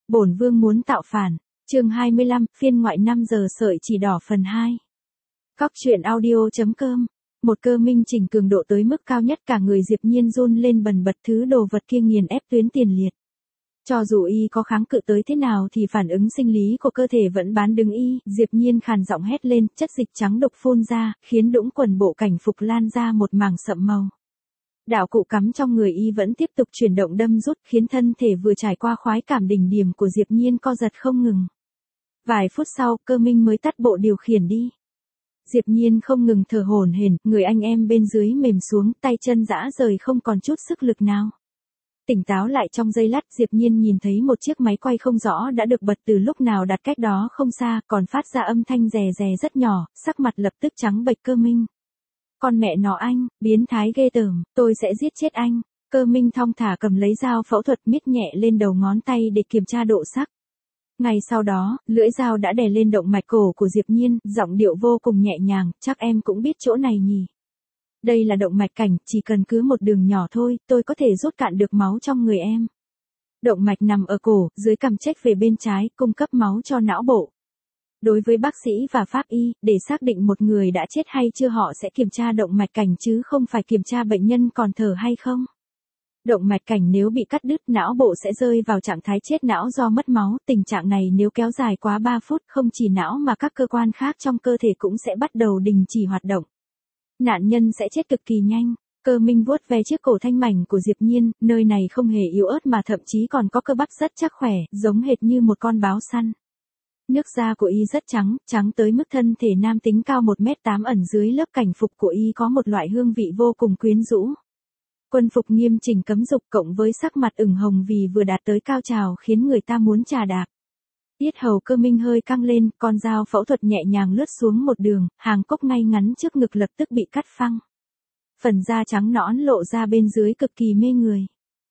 Bổn vương muốn tạo phản. Chương 25, phiên ngoại 5 giờ sợi chỉ đỏ phần 2. Cóc truyện audio.com. Một Cơ Minh chỉnh cường độ tới mức cao nhất, cả người Diệp Nhiên run lên bần bật, thứ đồ vật kia nghiền ép tuyến tiền liệt. Cho dù y có kháng cự tới thế nào thì phản ứng sinh lý của cơ thể vẫn bán đứng y. Diệp Nhiên khàn giọng hét lên, chất dịch trắng đục phun ra, khiến đũng quần bộ cảnh phục lan ra một mảng sậm màu. Đạo cụ cắm trong người y vẫn tiếp tục chuyển động đâm rút, khiến thân thể vừa trải qua khoái cảm đỉnh điểm của Diệp Nhiên co giật không ngừng. Vài phút sau, Cơ Minh mới tắt bộ điều khiển đi. Diệp Nhiên không ngừng thở hổn hển, người anh em bên dưới mềm xuống, tay chân rã rời không còn chút sức lực nào. Tỉnh táo lại trong giây lát, Diệp Nhiên nhìn thấy một chiếc máy quay không rõ đã được bật từ lúc nào đặt cách đó không xa, còn phát ra âm thanh rè rè rất nhỏ, sắc mặt lập tức trắng bệch. Cơ Minh. Con mẹ nó anh, biến thái ghê tởm, tôi sẽ giết chết anh. Cơ Minh thong thả cầm lấy dao phẫu thuật, miết nhẹ lên đầu ngón tay để kiểm tra độ sắc. Ngay sau đó, lưỡi dao đã đè lên động mạch cổ của Diệp Nhiên, giọng điệu vô cùng nhẹ nhàng, chắc em cũng biết chỗ này nhỉ. Đây là động mạch cảnh, chỉ cần cứ một đường nhỏ thôi, tôi có thể rút cạn được máu trong người em. Động mạch nằm ở cổ, dưới cằm chếch về bên trái, cung cấp máu cho não bộ. Đối với bác sĩ và pháp y, để xác định một người đã chết hay chưa họ sẽ kiểm tra động mạch cảnh chứ không phải kiểm tra bệnh nhân còn thở hay không. Động mạch cảnh nếu bị cắt đứt, não bộ sẽ rơi vào trạng thái chết não do mất máu, tình trạng này nếu kéo dài quá 3 phút, không chỉ não mà các cơ quan khác trong cơ thể cũng sẽ bắt đầu đình chỉ hoạt động. Nạn nhân sẽ chết cực kỳ nhanh. Cơ Minh vuốt ve chiếc cổ thanh mảnh của Diệp Nhiên, nơi này không hề yếu ớt mà thậm chí còn có cơ bắp rất chắc khỏe, giống hệt như một con báo săn. Nước da của y rất trắng, trắng tới mức thân thể nam tính cao 1m8 ẩn dưới lớp cảnh phục của y có một loại hương vị vô cùng quyến rũ. Quân phục nghiêm chỉnh cấm dục cộng với sắc mặt ửng hồng vì vừa đạt tới cao trào khiến người ta muốn trà đạp. Yết hầu Cơ Minh hơi căng lên, con dao phẫu thuật nhẹ nhàng lướt xuống một đường, hàng cốc ngay ngắn trước ngực lập tức bị cắt phăng. Phần da trắng nõn lộ ra bên dưới cực kỳ mê người.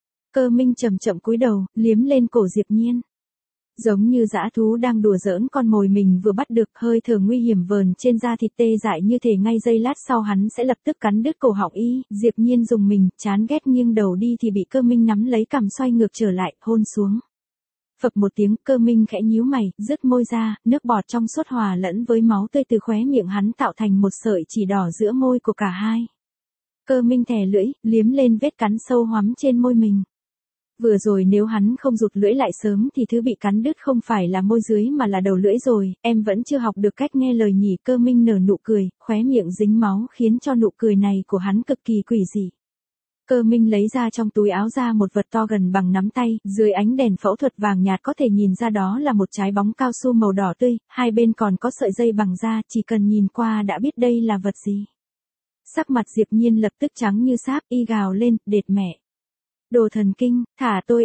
Cơ Minh chậm chậm cúi đầu, liếm lên cổ Diệp Nhiên. Giống như dã thú đang đùa giỡn con mồi mình vừa bắt được, hơi thở nguy hiểm vờn trên da thịt tê dại như thể ngay giây lát sau hắn sẽ lập tức cắn đứt cổ họng y. Diệp Nhiên dùng mình, chán ghét nghiêng đầu đi thì bị Cơ Minh nắm lấy cằm xoay ngược trở lại, hôn xuống. Phập một tiếng, Cơ Minh khẽ nhíu mày, rứt môi ra, nước bọt trong suốt hòa lẫn với máu tươi từ khóe miệng hắn tạo thành một sợi chỉ đỏ giữa môi của cả hai. Cơ Minh thè lưỡi, liếm lên vết cắn sâu hoắm trên môi mình. Vừa rồi nếu hắn không rụt lưỡi lại sớm thì thứ bị cắn đứt không phải là môi dưới mà là đầu lưỡi rồi, em vẫn chưa học được cách nghe lời nhỉ. Cơ Minh nở nụ cười, khóe miệng dính máu khiến cho nụ cười này của hắn cực kỳ quỷ dị. Cơ Minh lấy ra trong túi áo ra một vật to gần bằng nắm tay, dưới ánh đèn phẫu thuật vàng nhạt có thể nhìn ra đó là một trái bóng cao su màu đỏ tươi, hai bên còn có sợi dây bằng da, chỉ cần nhìn qua đã biết đây là vật gì. Sắc mặt Diệp Nhiên lập tức trắng như sáp, y gào lên, đệt mẹ. Đồ thần kinh, thả tôi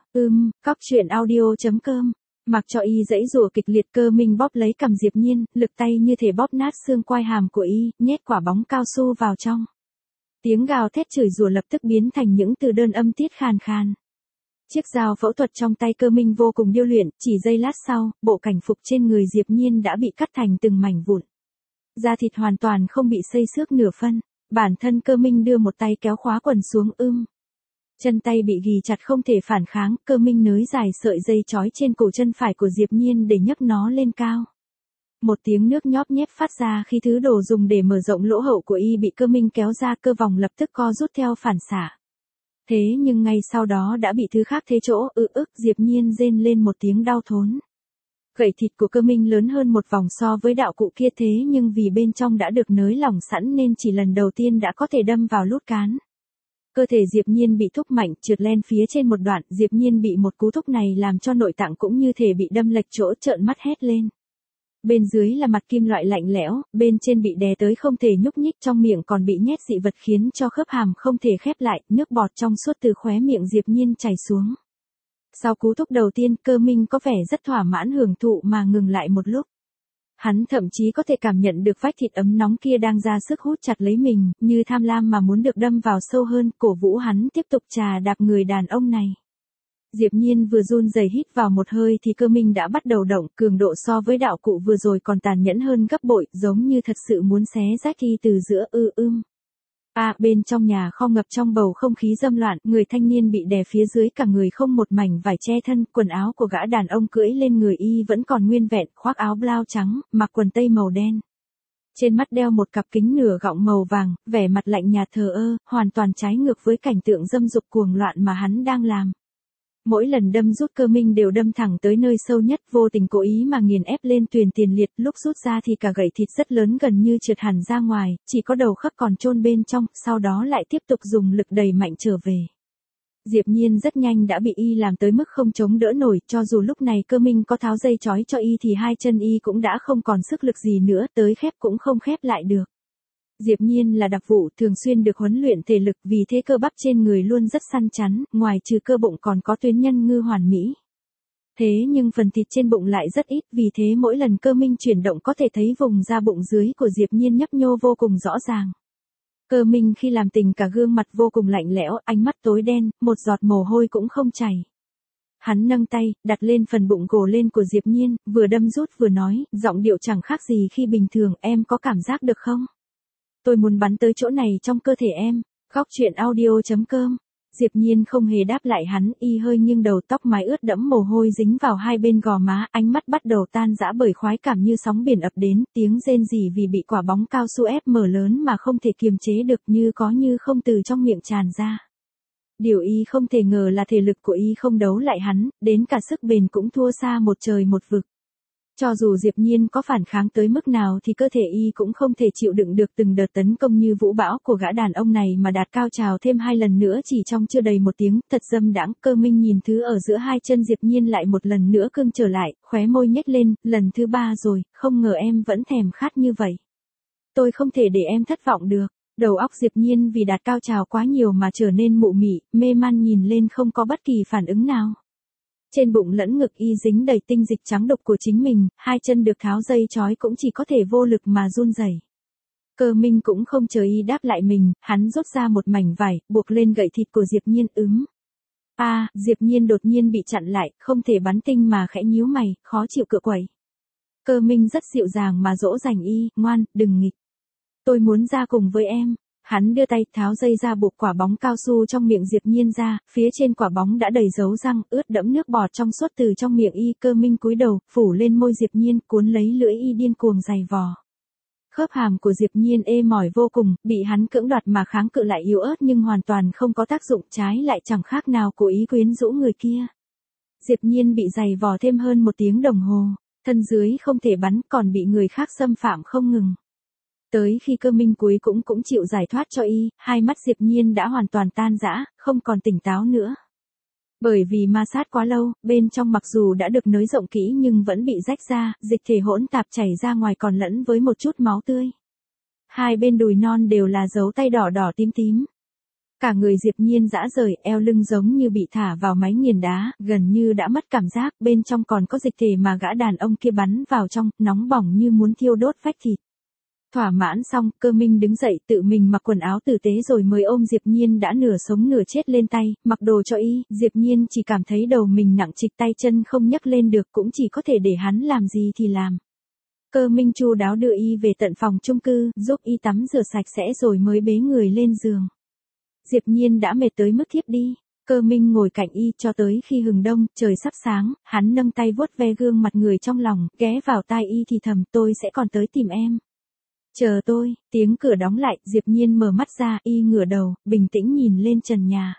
Cóc truyện audio.com. Mặc cho y giãy giụa kịch liệt, Cơ Minh bóp lấy cằm Diệp Nhiên, lực tay như thể bóp nát xương quai hàm của y, nhét quả bóng cao su vào trong. Tiếng gào thét chửi rủa lập tức biến thành những từ đơn âm tiết khàn khàn. Chiếc dao phẫu thuật trong tay Cơ Minh vô cùng điêu luyện, chỉ giây lát sau, bộ cảnh phục trên người Diệp Nhiên đã bị cắt thành từng mảnh vụn. Da thịt hoàn toàn không bị xây xước nửa phân, bản thân Cơ Minh đưa một tay kéo khóa quần xuống chân tay bị ghì chặt không thể phản kháng, Cơ Minh nới dài sợi dây trói trên cổ chân phải của Diệp Nhiên để nhấc nó lên cao. Một tiếng nước nhóp nhép phát ra khi thứ đồ dùng để mở rộng lỗ hậu của y bị Cơ Minh kéo ra, cơ vòng lập tức co rút theo phản xạ. Thế nhưng ngay sau đó đã bị thứ khác thế chỗ, Diệp Nhiên rên lên một tiếng đau thốn. Gậy thịt của Cơ Minh lớn hơn một vòng so với đạo cụ kia, thế nhưng vì bên trong đã được nới lỏng sẵn nên chỉ lần đầu tiên đã có thể đâm vào lút cán. Cơ thể Diệp Nhiên bị thúc mạnh, trượt lên phía trên một đoạn, Diệp Nhiên bị một cú thúc này làm cho nội tạng cũng như thể bị đâm lệch chỗ, trợn mắt hét lên. Bên dưới là mặt kim loại lạnh lẽo, bên trên bị đè tới không thể nhúc nhích, trong miệng còn bị nhét dị vật khiến cho khớp hàm không thể khép lại, nước bọt trong suốt từ khóe miệng Diệp Nhiên chảy xuống. Sau cú thúc đầu tiên, Cơ Minh có vẻ rất thỏa mãn hưởng thụ mà ngừng lại một lúc. Hắn thậm chí có thể cảm nhận được vách thịt ấm nóng kia đang ra sức hút chặt lấy mình, như tham lam mà muốn được đâm vào sâu hơn, cổ vũ hắn tiếp tục trà đạp người đàn ông này. Diệp Nhiên vừa run rẩy hít vào một hơi thì Cơ Minh đã bắt đầu động, cường độ so với đạo cụ vừa rồi còn tàn nhẫn hơn gấp bội, giống như thật sự muốn xé rách y từ giữa. Bên trong nhà kho ngập trong bầu không khí dâm loạn, người thanh niên bị đè phía dưới cả người không một mảnh vải che thân, quần áo của gã đàn ông cưỡi lên người y vẫn còn nguyên vẹn, khoác áo blau trắng, mặc quần tây màu đen. Trên mắt đeo một cặp kính nửa gọng màu vàng, vẻ mặt lạnh nhạt thờ ơ, hoàn toàn trái ngược với cảnh tượng dâm dục cuồng loạn mà hắn đang làm. Mỗi lần đâm rút Cơ Minh đều đâm thẳng tới nơi sâu nhất, vô tình cố ý mà nghiền ép lên tuyền tiền liệt, lúc rút ra thì cả gậy thịt rất lớn gần như trượt hẳn ra ngoài, chỉ có đầu khớp còn chôn bên trong, sau đó lại tiếp tục dùng lực đẩy mạnh trở về. Diệp Nhiên rất nhanh đã bị y làm tới mức không chống đỡ nổi, cho dù lúc này Cơ Minh có tháo dây trói cho y thì hai chân y cũng đã không còn sức lực gì nữa, tới khép cũng không khép lại được. Diệp Nhiên là đặc vụ thường xuyên được huấn luyện thể lực, vì thế cơ bắp trên người luôn rất săn chắn, ngoài trừ cơ bụng còn có tuyến nhân ngư hoàn mỹ. Thế nhưng phần thịt trên bụng lại rất ít, vì thế mỗi lần Cơ Minh chuyển động có thể thấy vùng da bụng dưới của Diệp Nhiên nhấp nhô vô cùng rõ ràng. Cơ Minh khi làm tình cả gương mặt vô cùng lạnh lẽo, ánh mắt tối đen, một giọt mồ hôi cũng không chảy. Hắn nâng tay, đặt lên phần bụng gồ lên của Diệp Nhiên, vừa đâm rút vừa nói, giọng điệu chẳng khác gì khi bình thường, em có cảm giác được không? Tôi muốn bắn tới chỗ này trong cơ thể em. Góc truyện audio.com. Diệp Nhiên không hề đáp lại hắn, y hơi nghiêng đầu, tóc mái ướt đẫm mồ hôi dính vào hai bên gò má, ánh mắt bắt đầu tan rã bởi khoái cảm như sóng biển ập đến, tiếng rên rỉ vì bị quả bóng cao su ép mở lớn mà không thể kiềm chế được, như có như không từ trong miệng tràn ra. Điều y không thể ngờ là thể lực của y không đấu lại hắn, đến cả sức bền cũng thua xa một trời một vực. Cho dù Diệp Nhiên có phản kháng tới mức nào thì cơ thể y cũng không thể chịu đựng được từng đợt tấn công như vũ bão của gã đàn ông này mà đạt cao trào thêm hai lần nữa chỉ trong chưa đầy một tiếng, thật dâm đãng. Cơ Minh nhìn thứ ở giữa hai chân Diệp Nhiên lại một lần nữa cương trở lại, khóe môi nhếch lên, lần thứ ba rồi, không ngờ em vẫn thèm khát như vậy. Tôi không thể để em thất vọng được. Đầu óc Diệp Nhiên vì đạt cao trào quá nhiều mà trở nên mụ mị, mê man nhìn lên không có bất kỳ phản ứng nào. Trên bụng lẫn ngực y dính đầy tinh dịch trắng đục của chính mình, hai chân được tháo dây trói cũng chỉ có thể vô lực mà run rẩy. Cơ Minh cũng không chờ y đáp lại mình, hắn rút ra một mảnh vải, buộc lên gậy thịt của Diệp Nhiên. Diệp Nhiên đột nhiên bị chặn lại, không thể bắn tinh mà khẽ nhíu mày, khó chịu cựa quẩy. Cơ Minh rất dịu dàng mà dỗ dành y, ngoan, đừng nghịch. Tôi muốn ra cùng với em. Hắn đưa tay tháo dây ra buộc quả bóng cao su trong miệng Diệp Nhiên ra, phía trên quả bóng đã đầy dấu răng, ướt đẫm nước bọt trong suốt từ trong miệng y. Cơ Minh cúi đầu, phủ lên môi Diệp Nhiên, cuốn lấy lưỡi y điên cuồng giày vò. Khớp hàm của Diệp Nhiên ê mỏi vô cùng, bị hắn cưỡng đoạt mà kháng cự lại yếu ớt nhưng hoàn toàn không có tác dụng, trái lại chẳng khác nào cố ý quyến rũ người kia. Diệp Nhiên bị giày vò thêm hơn một tiếng đồng hồ, thân dưới không thể bắn còn bị người khác xâm phạm không ngừng. Tới khi Cơ Minh cuối cũng chịu giải thoát cho y, hai mắt Diệp Nhiên đã hoàn toàn tan rã, không còn tỉnh táo nữa. Bởi vì ma sát quá lâu, bên trong mặc dù đã được nới rộng kỹ nhưng vẫn bị rách ra, dịch thể hỗn tạp chảy ra ngoài còn lẫn với một chút máu tươi. Hai bên đùi non đều là dấu tay đỏ đỏ tím tím. Cả người Diệp Nhiên rã rời, eo lưng giống như bị thả vào máy nghiền đá, gần như đã mất cảm giác, bên trong còn có dịch thể mà gã đàn ông kia bắn vào trong, nóng bỏng như muốn thiêu đốt vách thịt. Thỏa mãn xong, Cơ Minh đứng dậy tự mình mặc quần áo tử tế rồi mới ôm Diệp Nhiên đã nửa sống nửa chết lên tay, mặc đồ cho y. Diệp Nhiên chỉ cảm thấy đầu mình nặng trịch, tay chân không nhấc lên được, cũng chỉ có thể để hắn làm gì thì làm. Cơ Minh chu đáo đưa y về tận phòng chung cư, giúp y tắm rửa sạch sẽ rồi mới bế người lên giường. Diệp Nhiên đã mệt tới mức thiếp đi. Cơ Minh ngồi cạnh y cho tới khi hừng đông, trời sắp sáng, hắn nâng tay vuốt ve gương mặt người trong lòng, ghé vào tai y thì thầm, tôi sẽ còn tới tìm em. Chờ tôi. Tiếng cửa đóng lại, Diệp Nhiên mở mắt ra, y ngửa đầu, bình tĩnh nhìn lên trần nhà.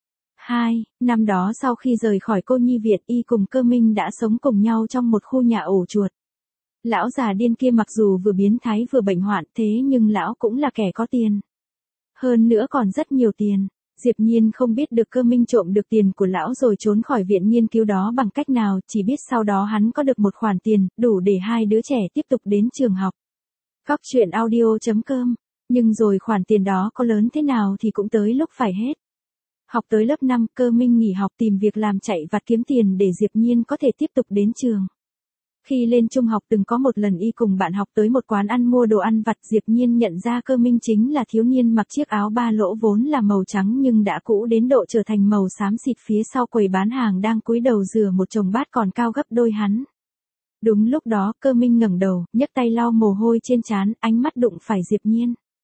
Năm đó sau khi rời khỏi cô nhi viện, y cùng Cơ Minh đã sống cùng nhau trong một khu nhà ổ chuột. Lão già điên kia mặc dù vừa biến thái vừa bệnh hoạn, thế nhưng lão cũng là kẻ có tiền. Hơn nữa còn rất nhiều tiền. Diệp Nhiên không biết được Cơ Minh trộm được tiền của lão rồi trốn khỏi viện nghiên cứu đó bằng cách nào, chỉ biết sau đó hắn có được một khoản tiền, đủ để hai đứa trẻ tiếp tục đến trường học. Góc truyện audio.com. Nhưng rồi khoản tiền đó có lớn thế nào thì cũng tới lúc phải hết. Học tới lớp 5, Cơ Minh nghỉ học tìm việc làm chạy vặt kiếm tiền để Diệp Nhiên có thể tiếp tục đến trường. Khi lên trung học từng có một lần y cùng bạn học tới một quán ăn mua đồ ăn vặt, Diệp Nhiên nhận ra Cơ Minh chính là thiếu niên mặc chiếc áo ba lỗ vốn là màu trắng nhưng đã cũ đến độ trở thành màu xám xịt, phía sau quầy bán hàng đang cúi đầu rửa một chồng bát còn cao gấp đôi hắn. Đúng lúc đó, Cơ Minh ngẩng đầu, nhấc tay lau mồ hôi trên trán, ánh mắt đụng phải Diệp Nhiên.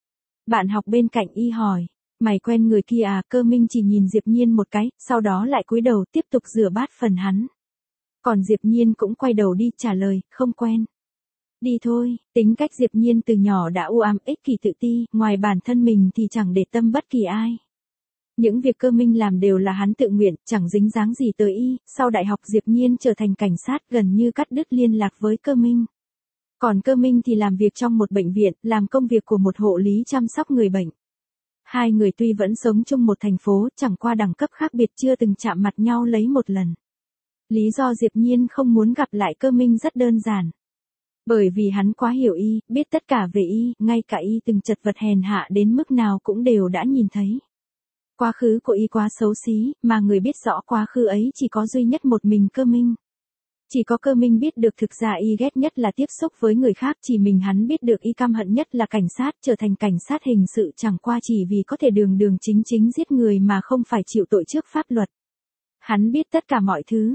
Bạn học bên cạnh y hỏi. Mày quen người kia à? Cơ Minh chỉ nhìn Diệp Nhiên một cái, sau đó lại cúi đầu tiếp tục rửa bát phần hắn. Còn Diệp Nhiên cũng quay đầu đi trả lời, không quen. Đi thôi, tính cách Diệp Nhiên từ nhỏ đã u ám ích kỷ tự ti, ngoài bản thân mình thì chẳng để tâm bất kỳ ai. Những việc Cơ Minh làm đều là hắn tự nguyện, chẳng dính dáng gì tới y, sau đại học Diệp Nhiên trở thành cảnh sát gần như cắt đứt liên lạc với Cơ Minh. Còn Cơ Minh thì làm việc trong một bệnh viện, làm công việc của một hộ lý chăm sóc người bệnh. Hai người tuy vẫn sống chung một thành phố, chẳng qua đẳng cấp khác biệt chưa từng chạm mặt nhau lấy một lần. Lý do Diệp Nhiên không muốn gặp lại Cơ Minh rất đơn giản. Bởi vì hắn quá hiểu y, biết tất cả về y, ngay cả y từng chật vật hèn hạ đến mức nào cũng đều đã nhìn thấy. Quá khứ của y quá xấu xí, mà người biết rõ quá khứ ấy chỉ có duy nhất một mình Cơ Minh. Chỉ có Cơ Minh biết được thực ra y ghét nhất là tiếp xúc với người khác, chỉ mình hắn biết được y căm hận nhất là cảnh sát, trở thành cảnh sát hình sự chẳng qua chỉ vì có thể đường đường chính chính giết người mà không phải chịu tội trước pháp luật. Hắn biết tất cả mọi thứ.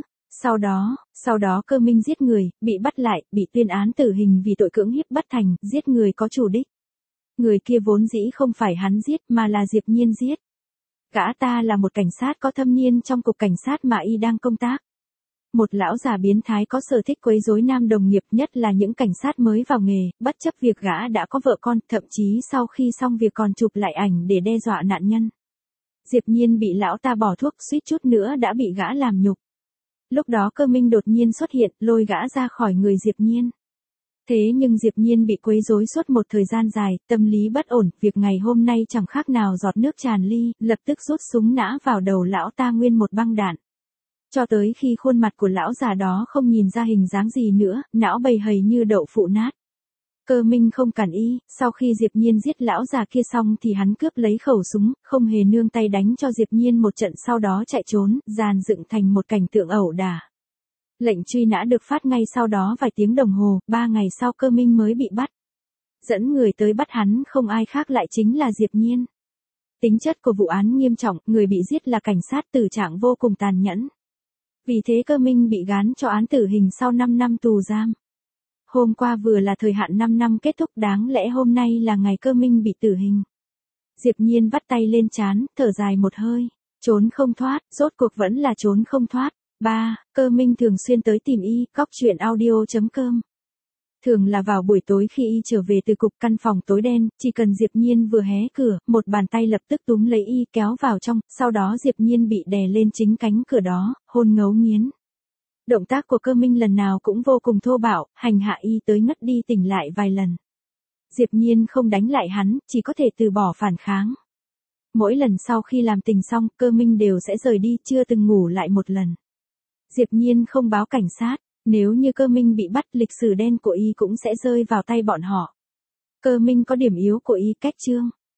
Sau đó Cơ Minh giết người, bị bắt lại, bị tuyên án tử hình vì tội cưỡng hiếp bất thành, giết người có chủ đích. Người kia vốn dĩ không phải hắn giết mà là Diệp Nhiên giết. Gã ta là một cảnh sát có thâm niên trong cục cảnh sát mà y đang công tác. Một lão già biến thái có sở thích quấy rối nam đồng nghiệp, nhất là những cảnh sát mới vào nghề, bất chấp việc gã đã có vợ con, thậm chí sau khi xong việc còn chụp lại ảnh để đe dọa nạn nhân. Diệp Nhiên bị lão ta bỏ thuốc, suýt chút nữa đã bị gã làm nhục. Lúc đó Cơ Minh đột nhiên xuất hiện, lôi gã ra khỏi người Diệp Nhiên. Thế nhưng Diệp Nhiên bị quấy rối suốt một thời gian dài, tâm lý bất ổn, việc ngày hôm nay chẳng khác nào giọt nước tràn ly, lập tức rút súng nã vào đầu lão ta nguyên một băng đạn. Cho tới khi khuôn mặt của lão già đó không nhìn ra hình dáng gì nữa, não bầy hầy như đậu phụ nát. Cơ Minh không cản y, sau khi Diệp Nhiên giết lão già kia xong thì hắn cướp lấy khẩu súng, không hề nương tay đánh cho Diệp Nhiên một trận, sau đó chạy trốn, dàn dựng thành một cảnh tượng ẩu đả. Lệnh truy nã được phát ngay sau đó vài tiếng đồng hồ, 3 ngày sau Cơ Minh mới bị bắt. Dẫn người tới bắt hắn không ai khác lại chính là Diệp Nhiên. Tính chất của vụ án nghiêm trọng, người bị giết là cảnh sát, tử trạng vô cùng tàn nhẫn. Vì thế Cơ Minh bị gán cho án tử hình sau 5 năm tù giam. Hôm qua vừa là thời hạn 5 năm kết thúc, đáng lẽ hôm nay là ngày Cơ Minh bị tử hình. Diệp Nhiên vắt tay lên trán, thở dài một hơi. Trốn không thoát, rốt cuộc vẫn là trốn không thoát. 3. Cơ Minh thường xuyên tới tìm y, coctruyện.audio.com. Thường là vào buổi tối khi y trở về từ cục, căn phòng tối đen, chỉ cần Diệp Nhiên vừa hé cửa, một bàn tay lập tức túm lấy y kéo vào trong, sau đó Diệp Nhiên bị đè lên chính cánh cửa đó, hôn ngấu nghiến. Động tác của Cơ Minh lần nào cũng vô cùng thô bạo, hành hạ y tới ngất đi tỉnh lại vài lần. Diệp Nhiên không đánh lại hắn, chỉ có thể từ bỏ phản kháng. Mỗi lần sau khi làm tình xong, Cơ Minh đều sẽ rời đi, chưa từng ngủ lại một lần. Diệp Nhiên không báo cảnh sát, nếu như Cơ Minh bị bắt, lịch sử đen của y cũng sẽ rơi vào tay bọn họ. Cơ Minh có điểm yếu của y, cách chương.